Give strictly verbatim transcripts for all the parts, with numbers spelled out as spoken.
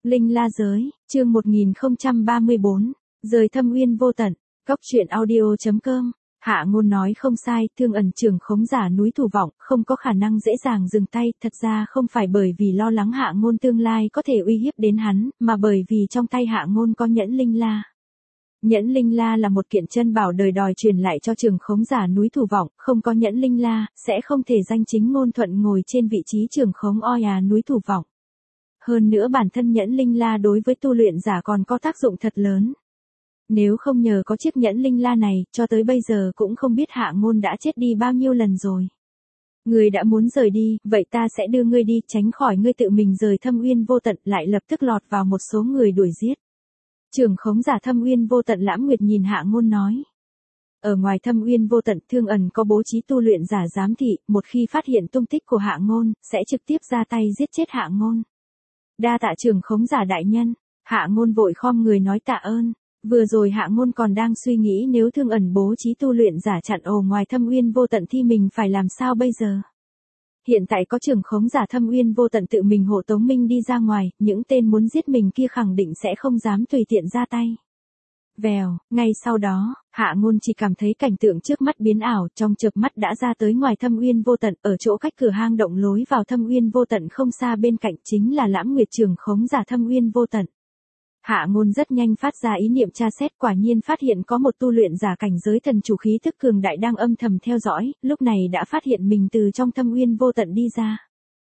Linh La Giới, chương một nghìn không trăm ba mươi bốn, rời thâm uyên vô tận, góc truyện audio.com. Hạ Ngôn nói không sai, Thương Ẩn trưởng khống giả núi Thủ Vọng, không có khả năng dễ dàng dừng tay, thật ra không phải bởi vì lo lắng Hạ Ngôn tương lai có thể uy hiếp đến hắn, mà bởi vì trong tay Hạ Ngôn có nhẫn Linh La. Nhẫn Linh La là một kiện chân bảo đời đòi truyền lại cho trưởng khống giả núi Thủ Vọng, không có nhẫn Linh La, sẽ không thể danh chính ngôn thuận ngồi trên vị trí trưởng khống Oi à núi Thủ Vọng. Hơn nữa bản thân nhẫn Linh La đối với tu luyện giả còn có tác dụng thật lớn. Nếu không nhờ có chiếc nhẫn Linh La này, cho tới bây giờ cũng không biết Hạ Ngôn đã chết đi bao nhiêu lần rồi. Ngươi đã muốn rời đi, vậy ta sẽ đưa ngươi đi, tránh khỏi ngươi tự mình rời thâm uyên vô tận, lại lập tức lọt vào một số người đuổi giết. Trưởng khống giả thâm uyên vô tận Lãm Nguyệt nhìn Hạ Ngôn nói. Ở ngoài thâm uyên vô tận, Thương Ẩn có bố trí tu luyện giả giám thị, một khi phát hiện tung tích của Hạ Ngôn, sẽ trực tiếp ra tay giết chết Hạ Ngôn. Đa tạ trưởng khống giả đại nhân. Hạ Ngôn vội khom người nói tạ ơn. Vừa rồi Hạ Ngôn còn đang suy nghĩ nếu Thương Ẩn bố trí tu luyện giả chặn ổ ngoài thâm uyên vô tận thì mình phải làm sao bây giờ. Hiện tại có trưởng khống giả thâm uyên vô tận tự mình hộ tống mình đi ra ngoài, những tên muốn giết mình kia khẳng định sẽ không dám tùy tiện ra tay. Vèo, ngay sau đó, Hạ Ngôn chỉ cảm thấy cảnh tượng trước mắt biến ảo, trong chớp mắt đã ra tới ngoài thâm uyên vô tận, ở chỗ cách cửa hang động lối vào thâm uyên vô tận không xa bên cạnh chính là Lãm Nguyệt trưởng khống giả thâm uyên vô tận. Hạ Ngôn rất nhanh phát ra ý niệm tra xét, quả nhiên phát hiện có một tu luyện giả cảnh giới thần chủ khí tức cường đại đang âm thầm theo dõi, lúc này đã phát hiện mình từ trong thâm uyên vô tận đi ra.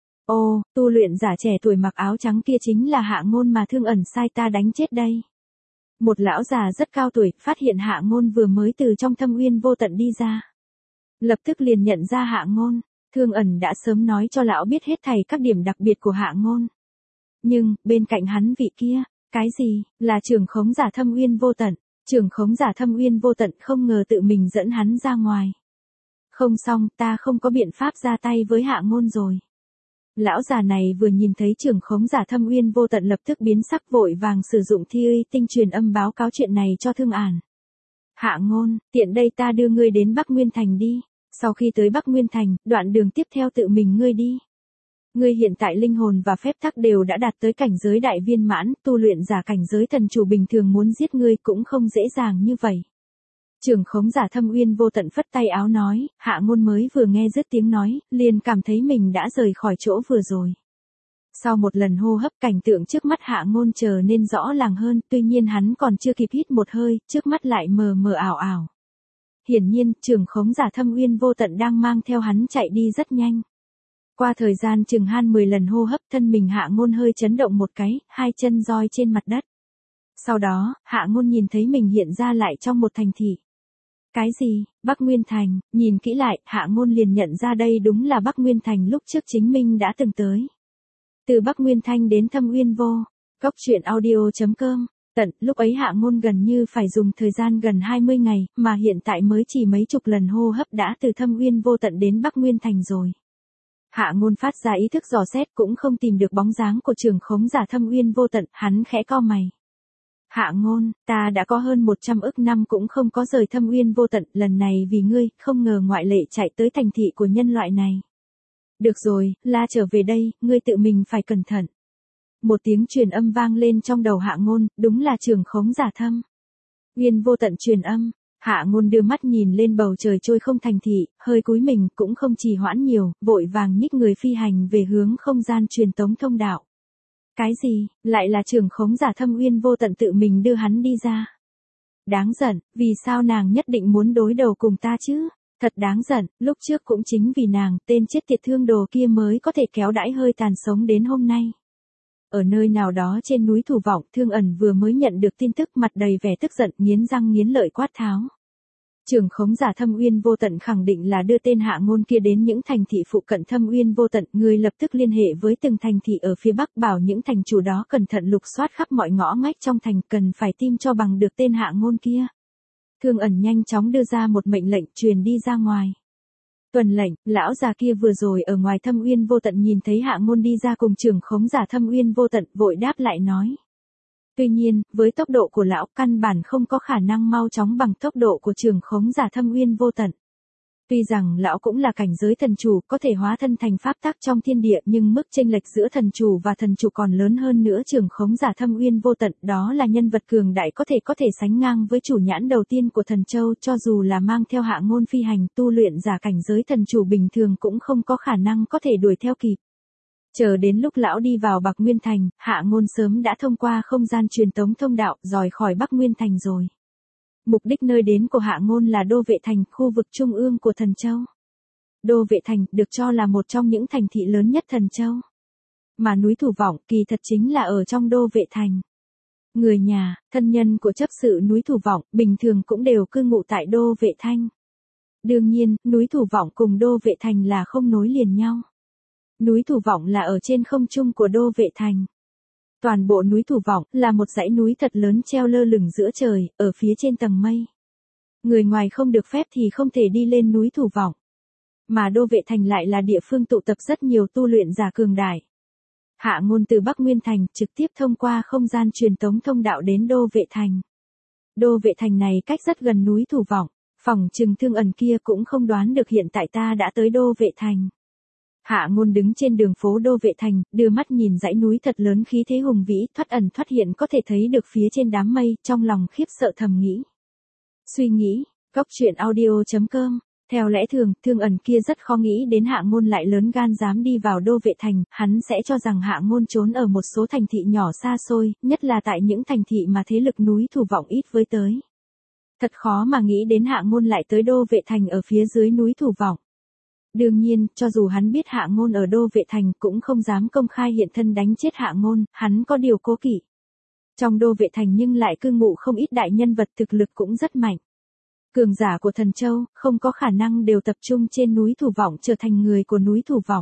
Ô, tu luyện giả trẻ tuổi mặc áo trắng kia chính là Hạ Ngôn mà Thương Ẩn sai ta đánh chết đây. Một lão già rất cao tuổi, phát hiện Hạ Ngôn vừa mới từ trong thâm uyên vô tận đi ra. Lập tức liền nhận ra Hạ Ngôn, Thương Ẩn đã sớm nói cho lão biết hết thảy các điểm đặc biệt của Hạ Ngôn. Nhưng, bên cạnh hắn vị kia, cái gì, là trưởng khống giả thâm uyên vô tận, trưởng khống giả thâm uyên vô tận không ngờ tự mình dẫn hắn ra ngoài. Không xong, ta không có biện pháp ra tay với Hạ Ngôn rồi. Lão già này vừa nhìn thấy trưởng khống giả thâm uyên vô tận lập tức biến sắc vội vàng sử dụng thi uy tinh truyền âm báo cáo chuyện này cho Thương Ản. Hạ Ngôn, tiện đây ta đưa ngươi đến Bắc Nguyên Thành đi, sau khi tới Bắc Nguyên Thành, đoạn đường tiếp theo tự mình ngươi đi. Ngươi hiện tại linh hồn và phép tắc đều đã đạt tới cảnh giới đại viên mãn, tu luyện giả cảnh giới thần chủ bình thường muốn giết ngươi cũng không dễ dàng như vậy. Trưởng khống giả thâm uyên vô tận phất tay áo nói, Hạ Ngôn mới vừa nghe dứt tiếng nói, liền cảm thấy mình đã rời khỏi chỗ vừa rồi. Sau một lần hô hấp cảnh tượng trước mắt Hạ Ngôn trở nên rõ ràng hơn, tuy nhiên hắn còn chưa kịp hít một hơi, trước mắt lại mờ mờ ảo ảo. Hiển nhiên, trưởng khống giả thâm uyên vô tận đang mang theo hắn chạy đi rất nhanh. Qua thời gian chừng han mười lần hô hấp thân mình Hạ Ngôn hơi chấn động một cái, hai chân roi trên mặt đất. Sau đó, Hạ Ngôn nhìn thấy mình hiện ra lại trong một thành thị. Cái gì, Bắc Nguyên Thành, nhìn kỹ lại, Hạ Ngôn liền nhận ra đây đúng là Bắc Nguyên Thành lúc trước chính mình đã từng tới. Từ Bắc Nguyên Thanh đến thâm uyên vô, góc truyện audio.com, tận, lúc ấy Hạ Ngôn gần như phải dùng thời gian gần hai mươi ngày, mà hiện tại mới chỉ mấy chục lần hô hấp đã từ thâm uyên vô tận đến Bắc Nguyên Thành rồi. Hạ Ngôn phát ra ý thức dò xét cũng không tìm được bóng dáng của trưởng khống giả thâm uyên vô tận, hắn khẽ cau mày. Hạ Ngôn, ta đã có hơn một trăm ức năm cũng không có rời thâm uyên vô tận, lần này vì ngươi, không ngờ ngoại lệ chạy tới thành thị của nhân loại này. Được rồi, la trở về đây, ngươi tự mình phải cẩn thận. Một tiếng truyền âm vang lên trong đầu Hạ Ngôn, đúng là trưởng khống giả thâm uyên vô tận truyền âm. Hạ Ngôn đưa mắt nhìn lên bầu trời trôi không thành thị, hơi cúi mình cũng không trì hoãn nhiều, vội vàng nhích người phi hành về hướng không gian truyền tống thông đạo. Cái gì, lại là trưởng khống giả thâm uyên vô tận tự mình đưa hắn đi ra. Đáng giận, vì sao nàng nhất định muốn đối đầu cùng ta chứ? Thật đáng giận, lúc trước cũng chính vì nàng, tên chết tiệt thương đồ kia mới có thể kéo đãi hơi tàn sống đến hôm nay. Ở nơi nào đó trên núi Thủ Vọng, Thương Ẩn vừa mới nhận được tin tức mặt đầy vẻ tức giận, nghiến răng nghiến lợi quát tháo. Trưởng khống giả thâm uyên vô tận khẳng định là đưa tên Hạ Ngôn kia đến những thành thị phụ cận thâm uyên vô tận, người lập tức liên hệ với từng thành thị ở phía bắc bảo những thành chủ đó cẩn thận lục soát khắp mọi ngõ ngách trong thành, cần phải tìm cho bằng được tên Hạ Ngôn kia. Thương Ẩn nhanh chóng đưa ra một mệnh lệnh truyền đi ra ngoài. Tuần lệnh, lão già kia vừa rồi ở ngoài thâm uyên vô tận nhìn thấy Hạ Ngôn đi ra cùng trưởng khống giả thâm uyên vô tận, vội đáp lại nói. Tuy nhiên, với tốc độ của lão căn bản không có khả năng mau chóng bằng tốc độ của trưởng khống giả thâm uyên vô tận. Tuy rằng lão cũng là cảnh giới thần chủ, có thể hóa thân thành pháp tắc trong thiên địa, nhưng mức chênh lệch giữa thần chủ và thần chủ còn lớn hơn nữa. Trưởng khống giả Thâm Uyên Vô Tận, đó là nhân vật cường đại có thể có thể sánh ngang với chủ nhãn đầu tiên của thần châu, cho dù là mang theo Hạ Ngôn phi hành, tu luyện giả cảnh giới thần chủ bình thường cũng không có khả năng có thể đuổi theo kịp. Chờ đến lúc lão đi vào Bạc Nguyên Thành, Hạ Ngôn sớm đã thông qua không gian truyền tống thông đạo, rời khỏi Bắc Nguyên Thành rồi. Mục đích nơi đến của Hạ Ngôn là Đô Vệ Thành, khu vực trung ương của Thần Châu. Đô Vệ Thành được cho là một trong những thành thị lớn nhất Thần Châu. Mà núi Thủ Vọng kỳ thật chính là ở trong Đô Vệ Thành. Người nhà, thân nhân của chấp sự núi Thủ Vọng bình thường cũng đều cư ngụ tại Đô Vệ Thành. Đương nhiên, núi Thủ Vọng cùng Đô Vệ Thành là không nối liền nhau. Núi Thủ Vọng là ở trên không trung của Đô Vệ Thành. Toàn bộ núi Thủ Vọng là một dãy núi thật lớn treo lơ lửng giữa trời, ở phía trên tầng mây. Người ngoài không được phép thì không thể đi lên núi Thủ Vọng. Mà Đô Vệ Thành lại là địa phương tụ tập rất nhiều tu luyện giả cường đại. Hạ Ngôn từ Bắc Nguyên Thành trực tiếp thông qua không gian truyền tống thông đạo đến Đô Vệ Thành. Đô Vệ Thành này cách rất gần núi Thủ Vọng, phỏng chừng Thương Ẩn kia cũng không đoán được hiện tại ta đã tới Đô Vệ Thành. Hạ Ngôn đứng trên đường phố Đô Vệ Thành, đưa mắt nhìn dãy núi thật lớn khí thế hùng vĩ, thoát ẩn thoát hiện có thể thấy được phía trên đám mây, trong lòng khiếp sợ thầm nghĩ. Suy nghĩ, Cốc Truyện Audio chấm com. Theo lẽ thường, Thương Ẩn kia rất khó nghĩ đến Hạ Ngôn lại lớn gan dám đi vào Đô Vệ Thành, hắn sẽ cho rằng Hạ Ngôn trốn ở một số thành thị nhỏ xa xôi, nhất là tại những thành thị mà thế lực núi Thủ Vọng ít với tới. Thật khó mà nghĩ đến Hạ Ngôn lại tới Đô Vệ Thành ở phía dưới núi Thủ Vọng. Đương nhiên, cho dù hắn biết Hạ Ngôn ở Đô Vệ Thành cũng không dám công khai hiện thân đánh chết Hạ Ngôn, hắn có điều cố kỵ. Trong Đô Vệ Thành nhưng lại cư ngụ không ít đại nhân vật thực lực cũng rất mạnh. Cường giả của Thần Châu, không có khả năng đều tập trung trên núi Thủ Vọng trở thành người của núi Thủ Vọng.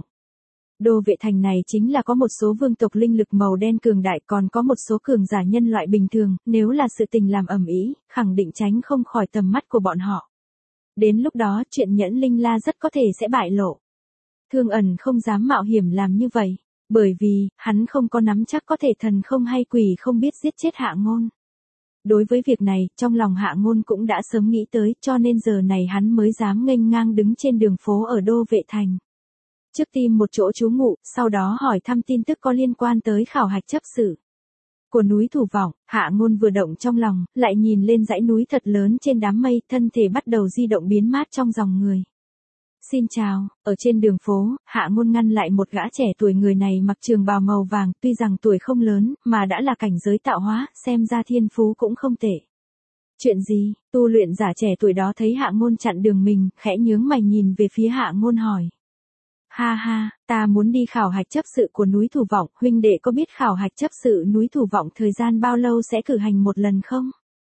Đô Vệ Thành này chính là có một số vương tộc linh lực màu đen cường đại, còn có một số cường giả nhân loại bình thường, nếu là sự tình làm ầm ĩ, khẳng định tránh không khỏi tầm mắt của bọn họ. Đến lúc đó chuyện Nhẫn Linh La rất có thể sẽ bại lộ. Thương Ẩn không dám mạo hiểm làm như vậy, bởi vì, hắn không có nắm chắc có thể thần không hay quỷ không biết giết chết Hạ Ngôn. Đối với việc này, trong lòng Hạ Ngôn cũng đã sớm nghĩ tới, cho nên giờ này hắn mới dám nghênh ngang đứng trên đường phố ở Đô Vệ Thành. Trước tìm một chỗ trú ngụ, sau đó hỏi thăm tin tức có liên quan tới khảo hạch chấp sự của núi Thủ Vọng. Hạ Ngôn vừa động trong lòng, lại nhìn lên dãy núi thật lớn trên đám mây, thân thể bắt đầu di động biến mát trong dòng người. Xin chào, ở trên đường phố, Hạ Ngôn ngăn lại một gã trẻ tuổi, người này mặc trường bào màu vàng, tuy rằng tuổi không lớn, mà đã là cảnh giới tạo hóa, xem ra thiên phú cũng không tệ. Chuyện gì? Tu luyện giả trẻ tuổi đó thấy Hạ Ngôn chặn đường mình, khẽ nhướng mày nhìn về phía Hạ Ngôn hỏi. Ha ha, ta muốn đi khảo hạch chấp sự của núi Thủ Vọng, huynh đệ có biết khảo hạch chấp sự núi Thủ Vọng thời gian bao lâu sẽ cử hành một lần không?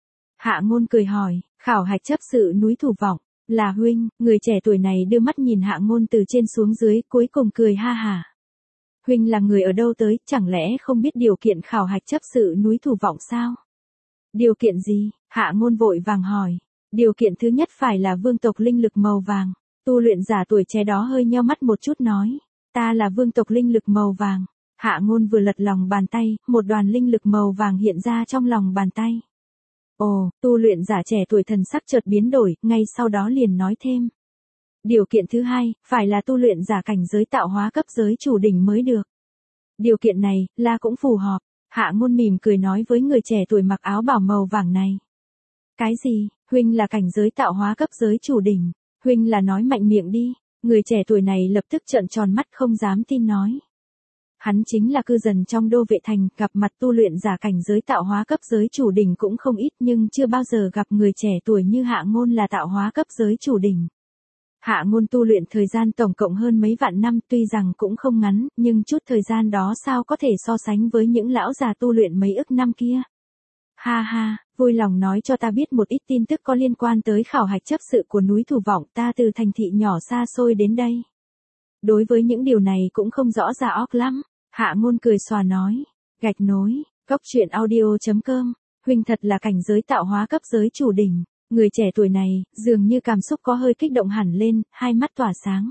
Hạ Ngôn cười hỏi, khảo hạch chấp sự núi Thủ Vọng, là huynh? Người trẻ tuổi này đưa mắt nhìn Hạ Ngôn từ trên xuống dưới, cuối cùng cười ha hả. Huynh là người ở đâu tới, chẳng lẽ không biết điều kiện khảo hạch chấp sự núi Thủ Vọng sao? Điều kiện gì? Hạ Ngôn vội vàng hỏi. Điều kiện thứ nhất phải là vương tộc linh lực màu vàng. Tu luyện giả tuổi trẻ đó hơi nheo mắt một chút nói, ta là vương tộc linh lực màu vàng. Hạ Ngôn vừa lật lòng bàn tay, một đoàn linh lực màu vàng hiện ra trong lòng bàn tay. Ồ, tu luyện giả trẻ tuổi thần sắc chợt biến đổi, ngay sau đó liền nói thêm. Điều kiện thứ hai, phải là tu luyện giả cảnh giới tạo hóa cấp giới chủ đỉnh mới được. Điều kiện này, là cũng phù hợp. Hạ Ngôn mỉm cười nói với người trẻ tuổi mặc áo bào màu vàng này. Cái gì, huynh là cảnh giới tạo hóa cấp giới chủ đỉnh? Huynh là nói mạnh miệng đi. Người trẻ tuổi này lập tức trợn tròn mắt không dám tin nói. Hắn chính là cư dân trong Đô Vệ Thành, gặp mặt tu luyện giả cảnh giới tạo hóa cấp giới chủ đỉnh cũng không ít, nhưng chưa bao giờ gặp người trẻ tuổi như Hạ Ngôn là tạo hóa cấp giới chủ đỉnh. Hạ Ngôn tu luyện thời gian tổng cộng hơn mấy vạn năm, tuy rằng cũng không ngắn, nhưng chút thời gian đó sao có thể so sánh với những lão già tu luyện mấy ức năm kia. Ha ha, vui lòng nói cho ta biết một ít tin tức có liên quan tới khảo hạch chấp sự của núi Thủ Vọng, ta từ thành thị nhỏ xa xôi đến đây. Đối với những điều này cũng không rõ ra óc lắm. Hạ Ngôn cười xòa nói, gạch nối, Cốc Truyện Audio chấm com, huynh thật là cảnh giới tạo hóa cấp giới chủ đỉnh. Người trẻ tuổi này, dường như cảm xúc có hơi kích động hẳn lên, hai mắt tỏa sáng.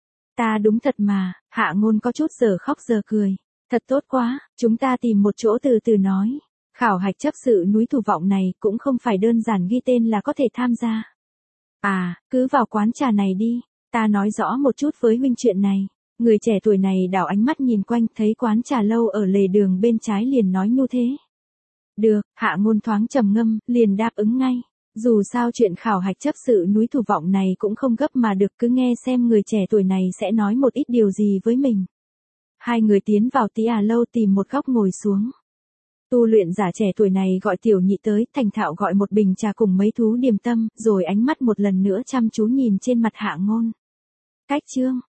Ta đúng thật mà, Hạ Ngôn có chút giờ khóc giờ cười. Thật tốt quá, chúng ta tìm một chỗ từ từ nói. Khảo hạch chấp sự núi Thủ Vọng này cũng không phải đơn giản ghi tên là có thể tham gia. À, cứ vào quán trà này đi, ta nói rõ một chút với huynh chuyện này. Người trẻ tuổi này đảo ánh mắt nhìn quanh, thấy quán trà lâu ở lề đường bên trái liền nói nhu thế. Được, Hạ Ngôn thoáng trầm ngâm, liền đáp ứng ngay. Dù sao chuyện khảo hạch chấp sự núi Thủ Vọng này cũng không gấp mà được, cứ nghe xem người trẻ tuổi này sẽ nói một ít điều gì với mình. Hai người tiến vào tí à lâu tìm một góc ngồi xuống. Tu luyện giả trẻ tuổi này gọi tiểu nhị tới, thành thạo gọi một bình trà cùng mấy thú điềm tâm, rồi ánh mắt một lần nữa chăm chú nhìn trên mặt Hạ Ngôn. Cách chương